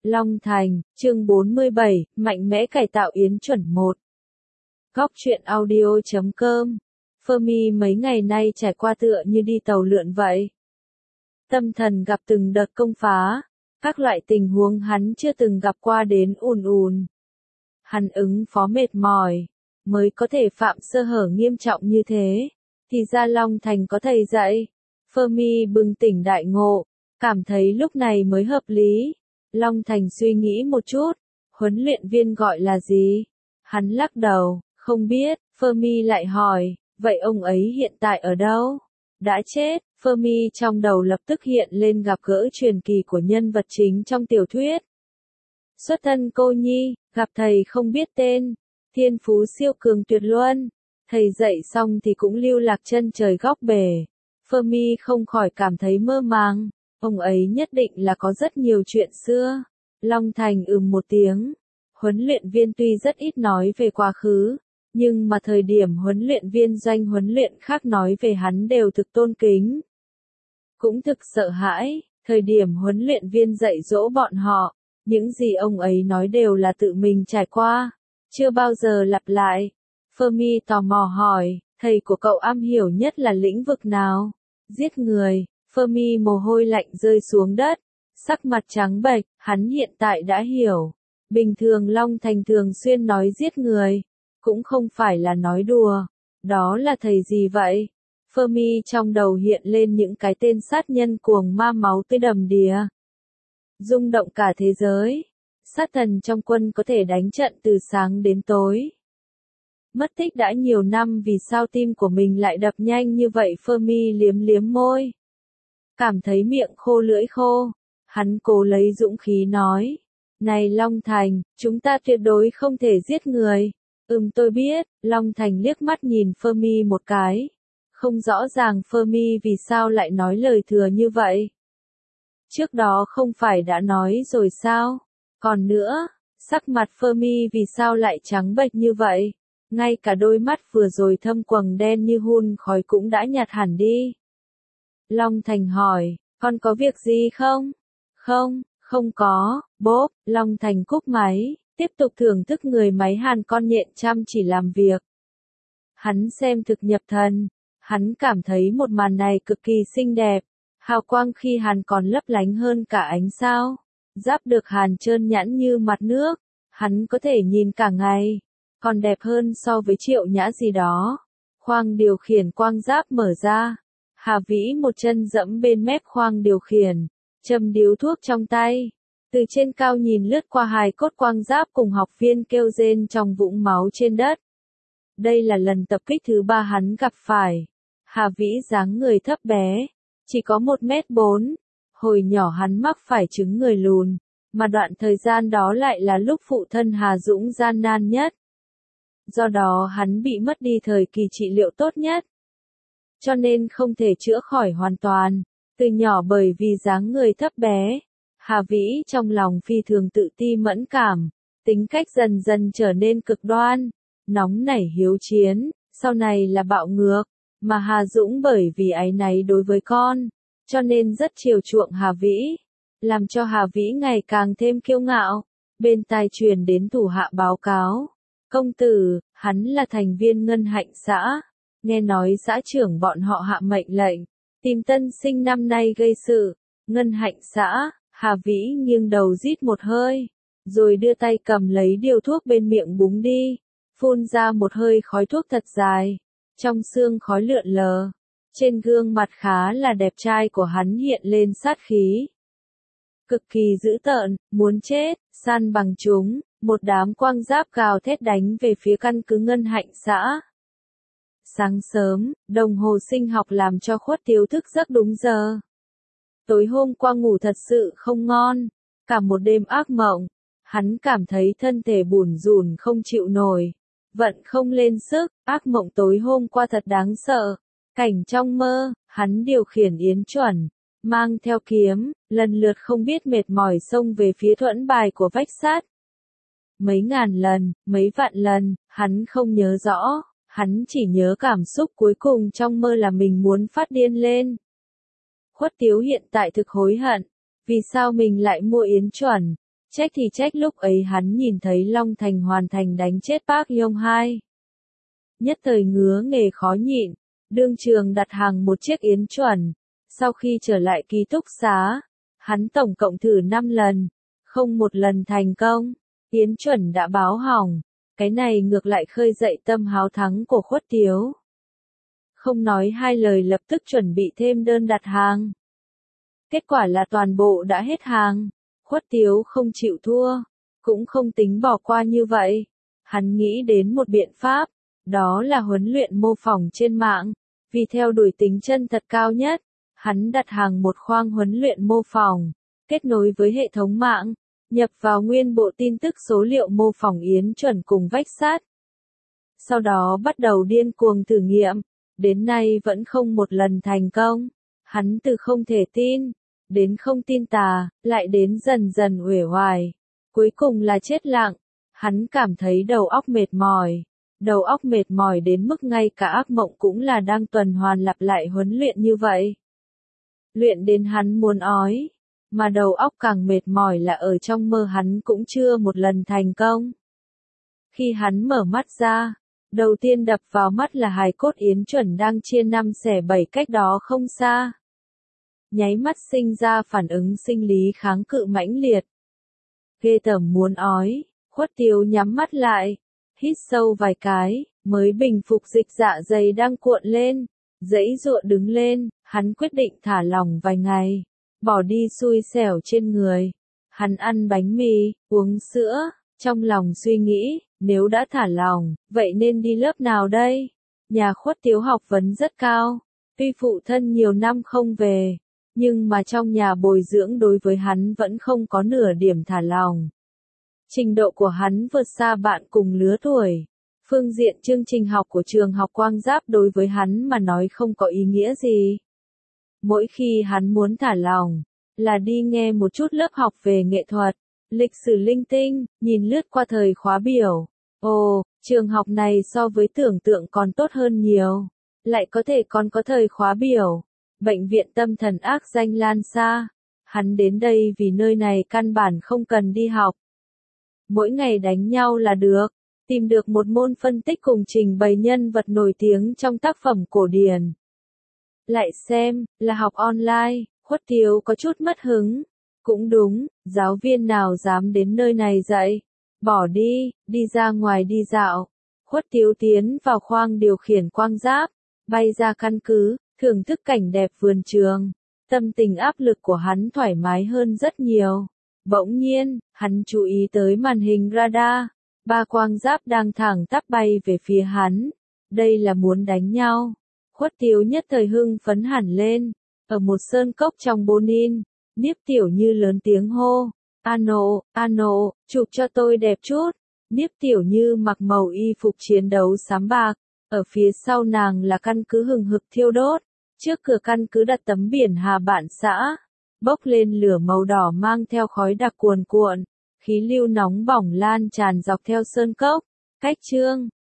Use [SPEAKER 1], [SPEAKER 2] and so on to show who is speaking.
[SPEAKER 1] Long Thành, chương 47, mạnh mẽ cải tạo Yến Chuẩn 1. Góc truyện audio.com. Fermi mấy ngày nay trải qua tựa như đi tàu lượn vậy. Tâm thần gặp từng đợt công phá, các loại tình huống hắn chưa từng gặp qua đến ùn ùn. Hắn ứng phó mệt mỏi, mới có thể phạm sơ hở nghiêm trọng như thế. Thì ra Long Thành có thầy dạy. Fermi bừng tỉnh đại ngộ, cảm thấy lúc này mới hợp lý. Long Thành suy nghĩ một chút, huấn luyện viên gọi là gì? Hắn lắc đầu, không biết. Fermi lại hỏi, vậy ông ấy hiện tại ở đâu? Đã chết. Fermi trong đầu lập tức hiện lên gặp gỡ truyền kỳ của nhân vật chính trong tiểu thuyết. Xuất thân cô nhi, gặp thầy không biết tên, thiên phú siêu cường tuyệt luân. Thầy dạy xong thì cũng lưu lạc chân trời góc bể. Fermi không khỏi cảm thấy mơ màng. Ông ấy nhất định là có rất nhiều chuyện xưa. Long Thành một tiếng. Huấn luyện viên tuy rất ít nói về quá khứ, nhưng mà thời điểm huấn luyện viên doanh huấn luyện khác nói về hắn đều thực tôn kính. Cũng thực sợ hãi, thời điểm huấn luyện viên dạy dỗ bọn họ, những gì ông ấy nói đều là tự mình trải qua, chưa bao giờ lặp lại. Fermi tò mò hỏi, thầy của cậu am hiểu nhất là lĩnh vực nào? Giết người. Fermi mồ hôi lạnh rơi xuống đất, sắc mặt trắng bệch, hắn hiện tại đã hiểu. Bình thường Long Thành thường xuyên nói giết người, cũng không phải là nói đùa. Đó là thầy gì vậy? Fermi trong đầu hiện lên những cái tên sát nhân cuồng ma máu tươi đầm đìa, rung động cả thế giới. Sát thần trong quân có thể đánh trận từ sáng đến tối. Mất tích đã nhiều năm, vì sao tim của mình lại đập nhanh như vậy? Fermi liếm liếm môi, cảm thấy miệng khô lưỡi khô. Hắn cố lấy dũng khí nói, này Long Thành, chúng ta tuyệt đối không thể giết người. Tôi biết. Long Thành liếc mắt nhìn Fermi một cái, không rõ ràng Fermi vì sao lại nói lời thừa như vậy. Trước đó không phải đã nói rồi sao? Còn nữa, sắc mặt Fermi vì sao lại trắng bệch như vậy? Ngay cả đôi mắt vừa rồi thâm quầng đen như hun khói cũng đã nhạt hẳn đi. Long Thành hỏi, con có việc gì không? Không có. Bốp. Long Thành cúp máy, tiếp tục thưởng thức người máy hàn con nhện chăm chỉ làm việc. Hắn xem thực nhập thần, hắn cảm thấy một màn này cực kỳ xinh đẹp. Hào quang khi hàn còn lấp lánh hơn cả ánh sao. Giáp được hàn trơn nhẵn như mặt nước, hắn có thể nhìn cả ngày, còn đẹp hơn so với Triệu Nhã gì đó. Khoang điều khiển quang giáp mở ra. Hà Vĩ một chân dẫm bên mép khoang điều khiển, châm điếu thuốc trong tay. Từ trên cao nhìn lướt qua hài cốt quang giáp cùng học viên kêu rên trong vũng máu trên đất. Đây là lần tập kích thứ 3 hắn gặp phải. Hà Vĩ dáng người thấp bé, chỉ có 1m4. Hồi nhỏ hắn mắc phải chứng người lùn, mà đoạn thời gian đó lại là lúc phụ thân Hà Dũng gian nan nhất. Do đó hắn bị mất đi thời kỳ trị liệu tốt nhất, cho nên không thể chữa khỏi hoàn toàn. Từ nhỏ bởi vì dáng người thấp bé, Hà Vĩ trong lòng phi thường tự ti mẫn cảm, tính cách dần dần trở nên cực đoan, nóng nảy hiếu chiến, sau này là bạo ngược. Mà Hà Dũng bởi vì áy náy đối với con, cho nên rất chiều chuộng Hà Vĩ, làm cho Hà Vĩ ngày càng thêm kiêu ngạo. Bên tai truyền đến thủ hạ báo cáo, công tử, hắn là thành viên Ngân Hạnh xã. Nghe nói xã trưởng bọn họ hạ mệnh lệnh, tìm tân sinh năm nay gây sự. Ngân Hạnh xã. Hà Vĩ nghiêng đầu rít một hơi, rồi đưa tay cầm lấy điếu thuốc bên miệng búng đi, phun ra một hơi khói thuốc thật dài. Trong xương khói lượn lờ, trên gương mặt khá là đẹp trai của hắn hiện lên sát khí. Cực kỳ dữ tợn, muốn chết, săn bằng chúng. Một đám quang giáp gào thét đánh về phía căn cứ Ngân Hạnh xã. Sáng sớm, đồng hồ sinh học làm cho Khuất Tiếu thức giấc đúng giờ. Tối hôm qua ngủ thật sự không ngon, cả một đêm ác mộng. Hắn cảm thấy thân thể bủn rủn không chịu nổi, vận không lên sức. Ác mộng tối hôm qua thật đáng sợ. Cảnh trong mơ, hắn điều khiển Yến Chuẩn, mang theo kiếm, lần lượt không biết mệt mỏi xông về phía thuẫn bài của vách sắt. Mấy ngàn lần, mấy vạn lần, hắn không nhớ rõ, hắn chỉ nhớ cảm xúc cuối cùng trong mơ là mình muốn phát điên lên. Khuất Tiếu hiện tại thực hối hận, vì sao mình lại mua Yến Chuẩn, Trách thì trách lúc ấy hắn nhìn thấy Long Thành hoàn thành đánh chết Park Yong-hai. Nhất thời ngứa nghề khó nhịn, đương trường đặt hàng một chiếc yến chuẩn. Sau khi trở lại ký túc xá, hắn tổng cộng thử 5 lần, không một lần thành công. Yến chuẩn đã báo hỏng, cái này ngược lại khơi dậy tâm háo thắng của Khuất Tiếu. Không nói hai lời lập tức chuẩn bị thêm đơn đặt hàng. Kết quả là toàn bộ đã hết hàng. Khuất Tiếu không chịu thua, cũng không tính bỏ qua như vậy. Hắn nghĩ đến một biện pháp, đó là huấn luyện mô phỏng trên mạng. Vì theo đuổi tính chân thật cao nhất, hắn đặt hàng một khoang huấn luyện mô phỏng, kết nối với hệ thống mạng, nhập vào nguyên bộ tin tức số liệu mô phỏng yến chuẩn cùng vách sát. Sau đó bắt đầu điên cuồng thử nghiệm, đến nay vẫn không một lần thành công. Hắn từ không thể tin, đến không tin tà, lại đến dần dần uể oải. Cuối cùng là chết lặng, hắn cảm thấy đầu óc mệt mỏi. Đầu óc mệt mỏi đến mức ngay cả ác mộng cũng là đang tuần hoàn lặp lại huấn luyện như vậy. Luyện đến hắn muốn ói, mà đầu óc càng mệt mỏi là ở trong mơ hắn cũng chưa một lần thành công. Khi hắn mở mắt ra, đầu tiên đập vào mắt là hài cốt yến chuẩn đang chia 5 xẻ 7 cách đó không xa. Nháy mắt sinh ra phản ứng sinh lý kháng cự mãnh liệt. Ghê tởm muốn ói, Khuất Tiếu nhắm mắt lại, hít sâu vài cái, mới bình phục dịch dạ dày đang cuộn lên, giãy giụa đứng lên, hắn quyết định thả lỏng vài ngày, bỏ đi xui xẻo trên người. Hắn ăn bánh mì, uống sữa, trong lòng suy nghĩ, nếu đã thả lỏng, vậy nên đi lớp nào đây? Nhà Khuất Tiếu học vấn rất cao, tuy phụ thân nhiều năm không về, nhưng mà trong nhà bồi dưỡng đối với hắn vẫn không có nửa điểm thả lỏng. Trình độ của hắn vượt xa bạn cùng lứa tuổi. Phương diện chương trình học của trường học Quang Giáp đối với hắn mà nói không có ý nghĩa gì. Mỗi khi hắn muốn thả lỏng, là đi nghe một chút lớp học về nghệ thuật, lịch sử linh tinh, nhìn lướt qua thời khóa biểu. Ồ, trường học này so với tưởng tượng còn tốt hơn nhiều. Lại có thể còn có thời khóa biểu. Bệnh viện tâm thần ác danh lan xa. Hắn đến đây vì nơi này căn bản không cần đi học. Mỗi ngày đánh nhau là được. Tìm được một môn phân tích cùng trình bày nhân vật nổi tiếng trong tác phẩm cổ điển. Lại xem, là học online, Khuất Tiếu có chút mất hứng. Cũng đúng, giáo viên nào dám đến nơi này dạy. Bỏ đi, đi ra ngoài đi dạo. Khuất Tiếu tiến vào khoang điều khiển Quang Giáp, bay ra căn cứ, thưởng thức cảnh đẹp vườn trường. Tâm tình áp lực của hắn thoải mái hơn rất nhiều. Bỗng nhiên, hắn chú ý tới màn hình radar. 3 Quang Giáp đang thẳng tắp bay về phía hắn. Đây là muốn đánh nhau. Khuất Tiếu nhất thời hưng phấn hẳn lên. Ở một sơn cốc trong Bonin, Niếp Tiểu Như lớn tiếng hô. Ano, chụp cho tôi đẹp chút. Niếp Tiểu Như mặc màu y phục chiến đấu xám bạc. Ở phía sau nàng là căn cứ hừng hực thiêu đốt. Trước cửa căn cứ đặt tấm biển Hà Bạn xã. Bốc lên lửa màu đỏ mang theo khói đặc cuồn cuộn. Khí lưu nóng bỏng lan tràn dọc theo sơn cốc. Cách chương